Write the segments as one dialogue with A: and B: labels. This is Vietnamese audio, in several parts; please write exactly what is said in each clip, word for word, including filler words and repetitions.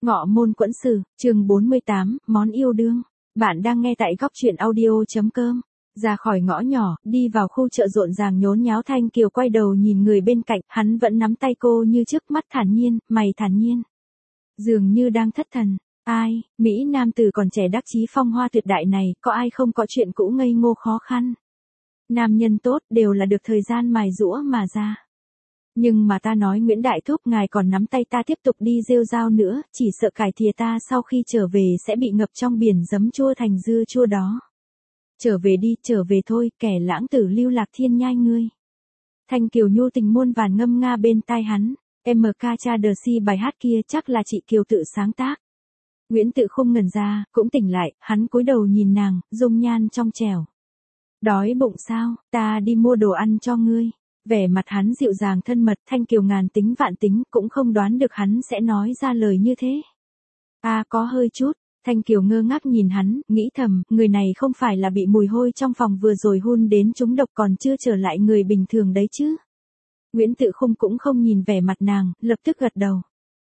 A: Ngọ môn quẫn sử, chương bốn mươi tám, món yêu đương. Bạn đang nghe tại góc truyện audio.com. Ra khỏi ngõ nhỏ, đi vào khu chợ rộn ràng nhốn nháo, Thanh Kiều quay đầu nhìn người bên cạnh, hắn vẫn nắm tay cô như trước, mắt thản nhiên, mày thản nhiên. Dường như đang thất thần. Ai, Mỹ nam tử còn trẻ đắc chí phong hoa tuyệt đại này, có ai không có chuyện cũ ngây ngô khó khăn. Nam nhân tốt đều là được thời gian mài giũa mà ra. Nhưng mà ta nói Nguyễn Đại Thúc, ngài còn nắm tay ta tiếp tục đi rêu rao nữa, chỉ sợ cải thìa ta sau khi trở về sẽ bị ngập trong biển giấm chua thành dưa chua đó. Trở về đi, trở về thôi, kẻ lãng tử lưu lạc thiên nhai ngươi. Thanh Kiều nhu tình muôn vàn ngâm nga bên tai hắn, em ca cha đờ si, bài hát kia chắc là chị Kiều tự sáng tác. Nguyễn Tự Khung ngẩn ra, cũng tỉnh lại, hắn cúi đầu nhìn nàng, dung nhan trong trẻo. Đói bụng sao, ta đi mua đồ ăn cho ngươi. Vẻ mặt hắn dịu dàng thân mật, Thanh Kiều ngàn tính vạn tính cũng không đoán được hắn sẽ nói ra lời như thế. À có hơi chút, Thanh Kiều ngơ ngác nhìn hắn, nghĩ thầm, người này không phải là bị mùi hôi trong phòng vừa rồi hun đến trúng độc còn chưa trở lại người bình thường đấy chứ. Nguyễn Tự Khung cũng không nhìn vẻ mặt nàng, lập tức gật đầu.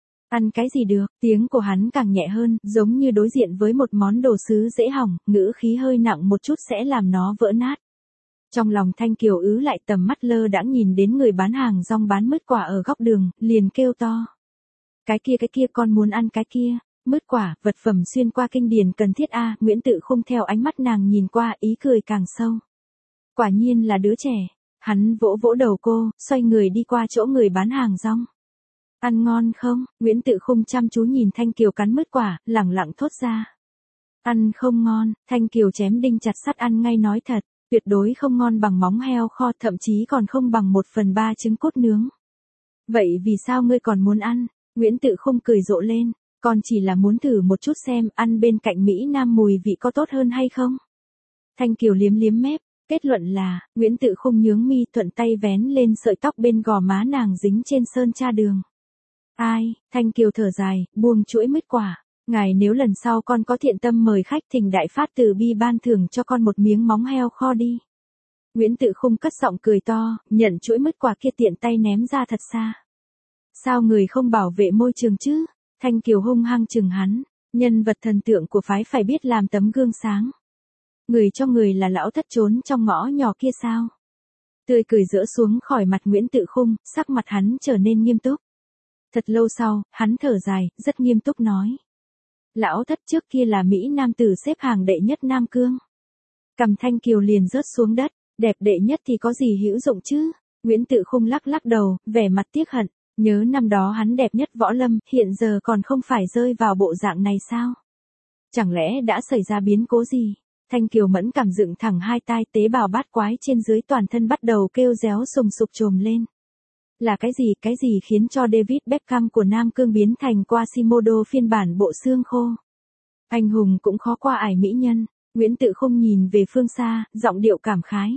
A: Ăn cái gì được, tiếng của hắn càng nhẹ hơn, giống như đối diện với một món đồ sứ dễ hỏng, ngữ khí hơi nặng một chút sẽ làm nó vỡ nát. Trong lòng Thanh Kiều ứ lại, tầm mắt lơ đãng nhìn đến người bán hàng rong bán mứt quả ở góc đường, liền kêu to. Cái kia cái kia, con muốn ăn cái kia, mứt quả, vật phẩm xuyên qua kinh điển cần thiết a. Nguyễn Tự Khung theo ánh mắt nàng nhìn qua, ý cười càng sâu. Quả nhiên là đứa trẻ. Hắn vỗ vỗ đầu cô, xoay người đi qua chỗ người bán hàng rong. Ăn ngon không? Nguyễn Tự Khung chăm chú nhìn Thanh Kiều cắn mứt quả, lẳng lặng thốt ra. Ăn không ngon. Thanh Kiều chém đinh chặt sắt ăn ngay nói thật. Tuyệt đối không ngon bằng móng heo kho, thậm chí còn không bằng một phần ba trứng cút nướng. Vậy vì sao ngươi còn muốn ăn? Nguyễn Tự Khung cười rộ lên, con chỉ là muốn thử một chút xem ăn bên cạnh Mỹ Nam mùi vị có tốt hơn hay không. Thanh Kiều liếm liếm mép, kết luận là, Nguyễn Tự Khung nhướng mi, thuận tay vén lên sợi tóc bên gò má nàng dính trên sơn cha đường. Ai? Thanh Kiều thở dài, buông chuỗi mứt quả. Ngài nếu lần sau con có thiện tâm mời khách, thỉnh đại phát từ bi ban thưởng cho con một miếng móng heo kho đi. Nguyễn Tự Khung cất giọng cười to, nhận chuỗi mứt quả kia tiện tay ném ra thật xa. Sao người không bảo vệ môi trường chứ? Thanh Kiều hung hăng chừng hắn, nhân vật thần tượng của phái phải biết làm tấm gương sáng. Người cho người là lão thất trốn trong ngõ nhỏ kia sao? Tươi cười rỡ xuống khỏi mặt Nguyễn Tự Khung, sắc mặt hắn trở nên nghiêm túc. Thật lâu sau, hắn thở dài, rất nghiêm túc nói. Lão thất trước kia là Mỹ Nam tử xếp hàng đệ nhất Nam Cương. Cầm Thanh Kiều liền rớt xuống đất, đẹp đệ nhất thì có gì hữu dụng chứ? Nguyễn Tự Khung lắc lắc đầu, vẻ mặt tiếc hận, nhớ năm đó hắn đẹp nhất võ lâm, hiện giờ còn không phải rơi vào bộ dạng này sao? Chẳng lẽ đã xảy ra biến cố gì? Thanh Kiều mẫn cảm dựng thẳng hai tai, tế bào bát quái trên dưới toàn thân bắt đầu kêu réo sùng sục trồm lên. Là cái gì, cái gì khiến cho David Beckham của Nam Cương biến thành Quasimodo phiên bản bộ xương khô? Anh hùng cũng khó qua ải mỹ nhân. Nguyễn Tự Khung nhìn về phương xa, giọng điệu cảm khái.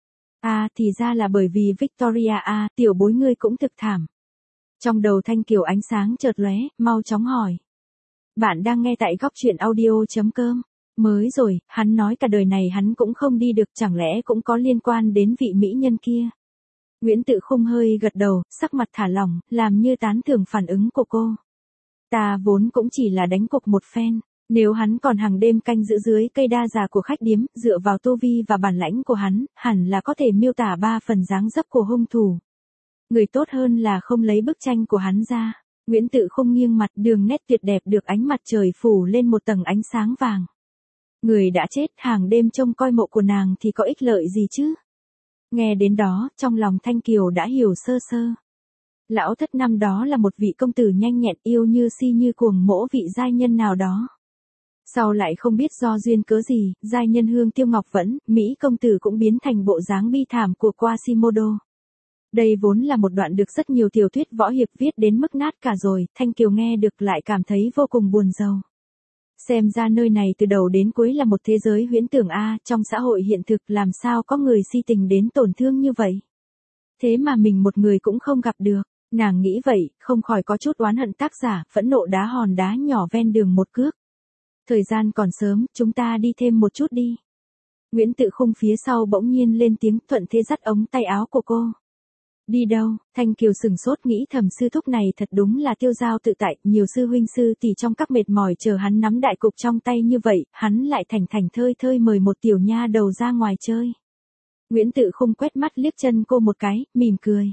A: À thì ra là bởi vì Victoria à, tiểu bối ngươi cũng thực thảm. Trong đầu Thanh Kiều ánh sáng chợt lóe, mau chóng hỏi. Bạn đang nghe tại góc truyện audio.com. Mới rồi, hắn nói cả đời này hắn cũng không đi được, chẳng lẽ cũng có liên quan đến vị mỹ nhân kia? Nguyễn Tự Khung hơi gật đầu, sắc mặt thả lỏng, làm như tán thưởng phản ứng của cô. Ta vốn cũng chỉ là đánh cục một phen, nếu hắn còn hàng đêm canh giữ dưới cây đa già của khách điếm, dựa vào tu vi và bản lãnh của hắn, hẳn là có thể miêu tả ba phần dáng dấp của hung thủ. Người tốt hơn là không lấy bức tranh của hắn ra. Nguyễn Tự Khung nghiêng mặt, đường nét tuyệt đẹp được ánh mặt trời phủ lên một tầng ánh sáng vàng. Người đã chết, hàng đêm trông coi mộ của nàng thì có ích lợi gì chứ? Nghe đến đó, trong lòng Thanh Kiều đã hiểu sơ sơ. Lão thất năm đó là một vị công tử nhanh nhẹn, yêu như si như cuồng mỗ vị giai nhân nào đó. Sau lại không biết do duyên cớ gì, giai nhân hương tiêu ngọc vẫn, Mỹ công tử cũng biến thành bộ dáng bi thảm của Quasimodo. Đây vốn là một đoạn được rất nhiều tiểu thuyết võ hiệp viết đến mức nát cả rồi, Thanh Kiều nghe được lại cảm thấy vô cùng buồn rầu. Xem ra nơi này từ đầu đến cuối là một thế giới huyễn tưởng a, trong xã hội hiện thực làm sao có người si tình đến tổn thương như vậy. Thế mà mình một người cũng không gặp được, nàng nghĩ vậy, không khỏi có chút oán hận tác giả, phẫn nộ đá hòn đá nhỏ ven đường một cước. Thời gian còn sớm, chúng ta đi thêm một chút đi. Nguyễn Tự Khung phía sau bỗng nhiên lên tiếng, thuận thế dắt ống tay áo của cô. Đi đâu? Thanh Kiều sừng sốt nghĩ thầm sư thúc này thật đúng là tiêu dao tự tại, nhiều sư huynh sư tỷ trong các mệt mỏi chờ hắn nắm đại cục trong tay như vậy, hắn lại thành thành thơi thơi mời một tiểu nha đầu ra ngoài chơi. Nguyễn Tự Khung quét mắt liếc chân cô một cái, mỉm cười.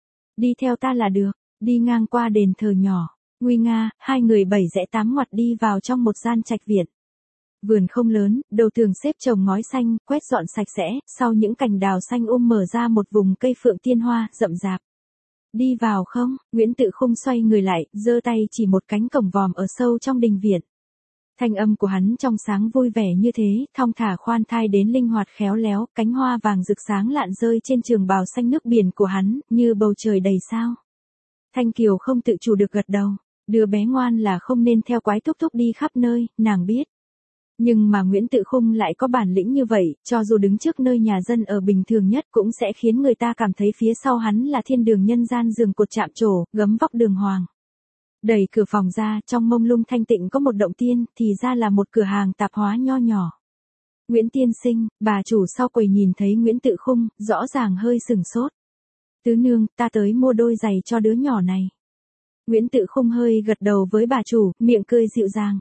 A: Đi theo ta là được, đi ngang qua đền thờ nhỏ, nguy nga, hai người bảy rẽ tám ngoặt đi vào trong một gian trạch viện. Vườn không lớn, đầu tường xếp trồng ngói xanh, quét dọn sạch sẽ, sau những cành đào xanh um mở ra một vùng cây phượng tiên hoa, rậm rạp. Đi vào không? Nguyễn Tự Khung xoay người lại, giơ tay chỉ một cánh cổng vòm ở sâu trong đình viện. Thanh âm của hắn trong sáng vui vẻ như thế, thong thả khoan thai đến linh hoạt khéo léo, cánh hoa vàng rực sáng lạn rơi trên trường bào xanh nước biển của hắn, như bầu trời đầy sao. Thanh Kiều không tự chủ được gật đầu, đứa bé ngoan là không nên theo quái thúc thúc đi khắp nơi, nàng biết. Nhưng mà Nguyễn Tự Khung lại có bản lĩnh như vậy, cho dù đứng trước nơi nhà dân ở bình thường nhất cũng sẽ khiến người ta cảm thấy phía sau hắn là thiên đường nhân gian giường cột chạm trổ, gấm vóc đường hoàng. Đẩy cửa phòng ra, trong mông lung thanh tịnh có một động tiên, thì ra là một cửa hàng tạp hóa nho nhỏ. Nguyễn tiên sinh, bà chủ sau quầy nhìn thấy Nguyễn Tự Khung, rõ ràng hơi sừng sốt. Tứ nương, ta tới mua đôi giày cho đứa nhỏ này. Nguyễn Tự Khung hơi gật đầu với bà chủ, miệng cười dịu dàng.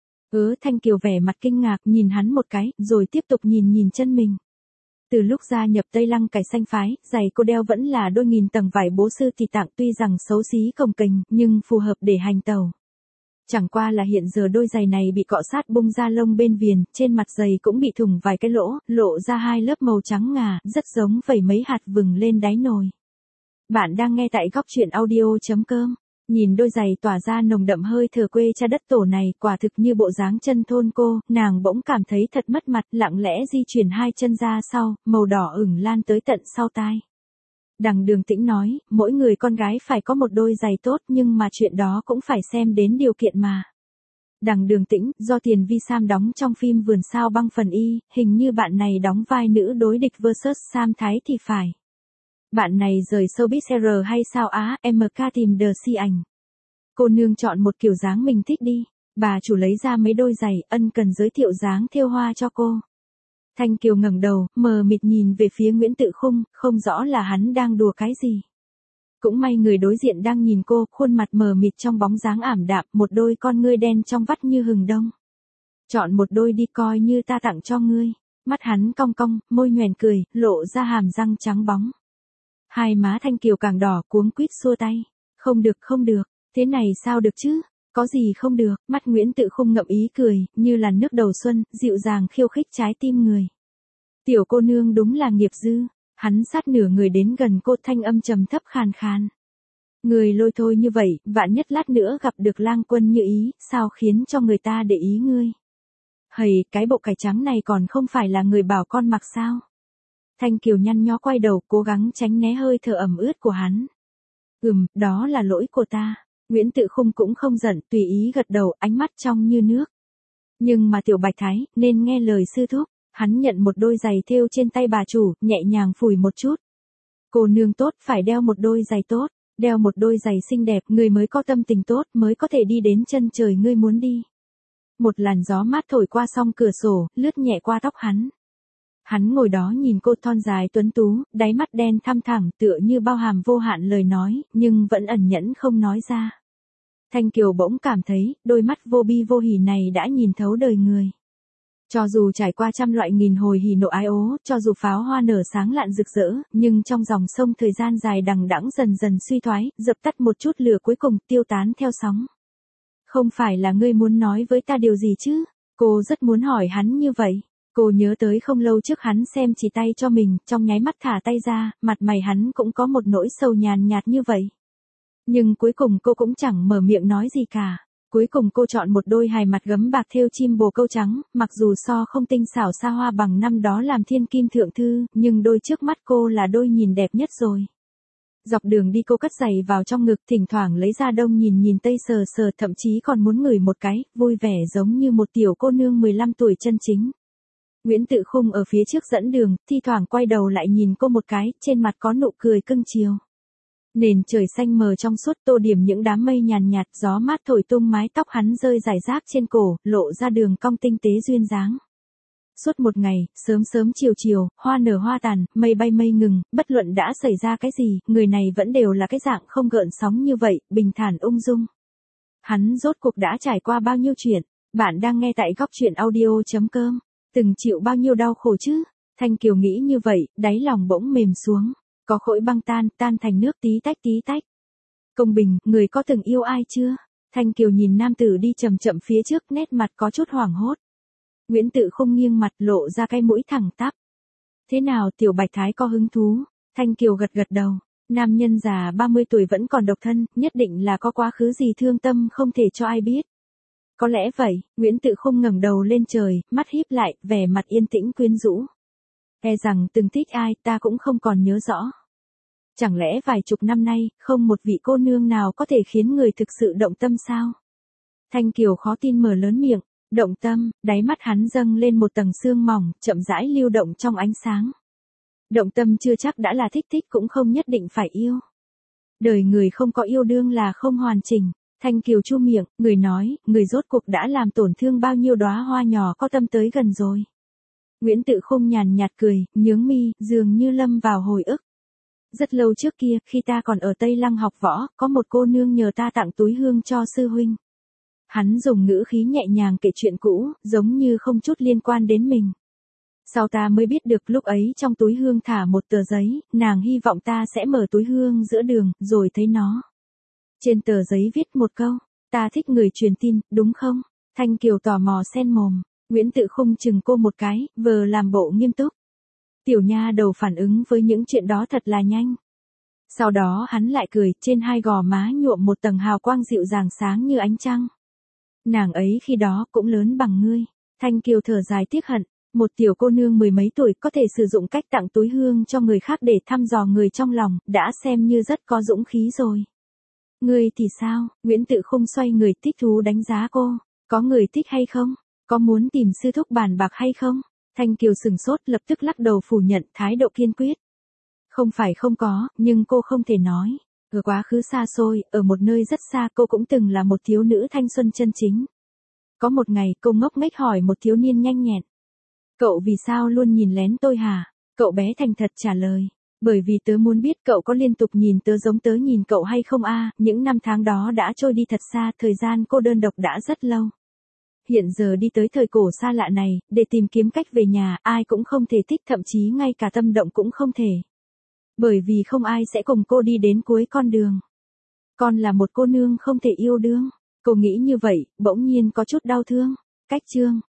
A: Ớ Thanh Kiều vẻ mặt kinh ngạc nhìn hắn một cái, rồi tiếp tục nhìn nhìn chân mình. Từ lúc gia nhập Tây Lăng cải xanh phái, giày cô đeo vẫn là đôi nghìn tầng vải bố sư thì tặng tuy rằng xấu xí cồng kềnh, nhưng phù hợp để hành tàu. Chẳng qua là hiện giờ đôi giày này bị cọ sát bung ra lông bên viền, trên mặt giày cũng bị thủng vài cái lỗ, lộ ra hai lớp màu trắng ngà, rất giống vẩy mấy hạt vừng lên đáy nồi. Bạn đang nghe tại góc truyện audio chấm com. Nhìn đôi giày tỏa ra nồng đậm hơi thờ quê cha đất tổ này, quả thực như bộ dáng chân thôn cô, nàng bỗng cảm thấy thật mất mặt, lặng lẽ di chuyển hai chân ra sau, màu đỏ ửng lan tới tận sau tai. Đằng Đường Tĩnh nói, mỗi người con gái phải có một đôi giày tốt, nhưng mà chuyện đó cũng phải xem đến điều kiện mà. Đằng Đường Tĩnh, do Tiền Vi Sam đóng trong phim Vườn Sao Băng Phần Y, hình như bạn này đóng vai nữ đối địch versus Sam Thái thì phải. Bạn này rời showbiz R hay sao á, em ca tìm đờ si ảnh. Cô nương chọn một kiểu dáng mình thích đi. Bà chủ lấy ra mấy đôi giày, ân cần giới thiệu dáng thêu hoa cho cô. Thanh Kiều ngẩng đầu, mờ mịt nhìn về phía Nguyễn Tự Khung, không rõ là hắn đang đùa cái gì. Cũng may người đối diện đang nhìn cô, khuôn mặt mờ mịt trong bóng dáng ảm đạm, một đôi con ngươi đen trong vắt như hừng đông. Chọn một đôi đi coi như ta tặng cho ngươi. Mắt hắn cong cong, môi nhoẻn cười, lộ ra hàm răng trắng bóng. Hai má Thanh Kiều càng đỏ, cuống quýt xua tay. Không được không được, thế này sao được chứ? Có gì không được? Mắt Nguyễn Tự Khung ngậm ý cười, như làn nước đầu xuân, dịu dàng khiêu khích trái tim người. Tiểu cô nương đúng là nghiệp dư. Hắn sát nửa người đến gần cô, thanh âm trầm thấp khàn khàn. Người lôi thôi như vậy, vạn nhất lát nữa gặp được lang quân như ý, sao khiến cho người ta để ý ngươi? Hầy, cái bộ cải trắng này còn không phải là người bảo con mặc sao? Thanh Kiều nhăn nhó quay đầu, cố gắng tránh né hơi thở ẩm ướt của hắn. Ừm, đó là lỗi của ta. Nguyễn Tự Khung cũng không giận, tùy ý gật đầu, ánh mắt trong như nước. Nhưng mà Tiểu Bạch Thái, nên nghe lời sư thúc. Hắn nhận một đôi giày thêu trên tay bà chủ, nhẹ nhàng phủi một chút. Cô nương tốt, phải đeo một đôi giày tốt. Đeo một đôi giày xinh đẹp, người mới có tâm tình tốt, mới có thể đi đến chân trời ngươi muốn đi. Một làn gió mát thổi qua song cửa sổ, lướt nhẹ qua tóc hắn. Hắn ngồi đó nhìn cô thon dài tuấn tú, đáy mắt đen thăm thẳm, tựa như bao hàm vô hạn lời nói, nhưng vẫn ẩn nhẫn không nói ra. Thanh Kiều bỗng cảm thấy, đôi mắt vô bi vô hỉ này đã nhìn thấu đời người. Cho dù trải qua trăm loại nghìn hồi hỉ nộ ái ố, cho dù pháo hoa nở sáng lạn rực rỡ, nhưng trong dòng sông thời gian dài đằng đẵng dần dần suy thoái, dập tắt một chút lửa cuối cùng, tiêu tán theo sóng. Không phải là ngươi muốn nói với ta điều gì chứ? Cô rất muốn hỏi hắn như vậy. Cô nhớ tới không lâu trước hắn xem chỉ tay cho mình, trong nháy mắt thả tay ra, mặt mày hắn cũng có một nỗi sầu nhàn nhạt như vậy. Nhưng cuối cùng cô cũng chẳng mở miệng nói gì cả. Cuối cùng cô chọn một đôi hài mặt gấm bạc thêu chim bồ câu trắng, mặc dù so không tinh xảo xa hoa bằng năm đó làm thiên kim thượng thư, nhưng đôi trước mắt cô là đôi nhìn đẹp nhất rồi. Dọc đường đi cô cất giày vào trong ngực, thỉnh thoảng lấy ra đông nhìn nhìn tây sờ sờ, thậm chí còn muốn ngửi một cái, vui vẻ giống như một tiểu cô nương mười lăm tuổi chân chính. Nguyễn Tự Khung ở phía trước dẫn đường, thi thoảng quay đầu lại nhìn cô một cái, trên mặt có nụ cười cưng chiều. Nền trời xanh mờ trong suốt tô điểm những đám mây nhàn nhạt, gió mát thổi tung mái tóc hắn rơi rải rác trên cổ, lộ ra đường cong tinh tế duyên dáng. Suốt một ngày, sớm sớm chiều chiều, hoa nở hoa tàn, mây bay mây ngừng, bất luận đã xảy ra cái gì, người này vẫn đều là cái dạng không gợn sóng như vậy, bình thản ung dung. Hắn rốt cuộc đã trải qua bao nhiêu chuyện, bạn đang nghe tại góc chuyện audio.com, từng chịu bao nhiêu đau khổ chứ? Thanh Kiều nghĩ như vậy, đáy lòng bỗng mềm xuống, có khối băng tan, tan thành nước tí tách tí tách. Công Bình, người có từng yêu ai chưa? Thanh Kiều nhìn nam tử đi chậm chậm phía trước, nét mặt có chút hoảng hốt. Nguyễn Tự Khung nghiêng mặt lộ ra cái mũi thẳng tắp. Thế nào Tiểu Bạch Thái có hứng thú? Thanh Kiều gật gật đầu. Nam nhân già ba mươi tuổi vẫn còn độc thân, nhất định là có quá khứ gì thương tâm không thể cho ai biết. Có lẽ vậy, Nguyễn Tự Khung ngẩng đầu lên trời, mắt híp lại, vẻ mặt yên tĩnh quyến rũ. E rằng từng thích ai ta cũng không còn nhớ rõ. Chẳng lẽ vài chục năm nay, không một vị cô nương nào có thể khiến người thực sự động tâm sao? Thanh Kiều khó tin mở lớn miệng. Động tâm, đáy mắt hắn dâng lên một tầng sương mỏng, chậm rãi lưu động trong ánh sáng. Động tâm chưa chắc đã là thích thích cũng không nhất định phải yêu. Đời người không có yêu đương là không hoàn chỉnh. Thanh Kiều chu miệng, người nói, người rốt cuộc đã làm tổn thương bao nhiêu đóa hoa nhỏ có tâm tới gần rồi. Nguyễn Tự Khung nhàn nhạt cười, nhướng mi, dường như lâm vào hồi ức. Rất lâu trước kia, khi ta còn ở Tây Lăng học võ, có một cô nương nhờ ta tặng túi hương cho sư huynh. Hắn dùng ngữ khí nhẹ nhàng kể chuyện cũ, giống như không chút liên quan đến mình. Sau ta mới biết được lúc ấy trong túi hương thả một tờ giấy, nàng hy vọng ta sẽ mở túi hương giữa đường, rồi thấy nó. Trên tờ giấy viết một câu, ta thích người truyền tin, đúng không? Thanh Kiều tò mò xen mồm, Nguyễn Tự Khung chừng cô một cái, vờ làm bộ nghiêm túc. Tiểu nha đầu phản ứng với những chuyện đó thật là nhanh. Sau đó hắn lại cười, trên hai gò má nhuộm một tầng hào quang dịu dàng sáng như ánh trăng. Nàng ấy khi đó cũng lớn bằng ngươi. Thanh Kiều thở dài tiếc hận, một tiểu cô nương mười mấy tuổi có thể sử dụng cách tặng túi hương cho người khác để thăm dò người trong lòng, đã xem như rất có dũng khí rồi. Ngươi thì sao? Nguyễn Tự Khung xoay người thích thú đánh giá cô. Có người thích hay không? Có muốn tìm sư thúc bàn bạc hay không? Thanh Kiều sừng sốt lập tức lắc đầu phủ nhận, thái độ kiên quyết. Không phải không có, nhưng cô không thể nói. Ở quá khứ xa xôi, ở một nơi rất xa cô cũng từng là một thiếu nữ thanh xuân chân chính. Có một ngày cô ngốc nghếch hỏi một thiếu niên nhanh nhẹn. Cậu vì sao luôn nhìn lén tôi hả? Cậu bé thành thật trả lời. Bởi vì tớ muốn biết cậu có liên tục nhìn tớ giống tớ nhìn cậu hay không a. Những năm tháng đó đã trôi đi thật xa, thời gian cô đơn độc đã rất lâu. Hiện giờ đi tới thời cổ xa lạ này, để tìm kiếm cách về nhà, ai cũng không thể thích, thậm chí ngay cả tâm động cũng không thể. Bởi vì không ai sẽ cùng cô đi đến cuối con đường. Con là một cô nương không thể yêu đương. Cô nghĩ như vậy, bỗng nhiên có chút đau thương. Cách chương.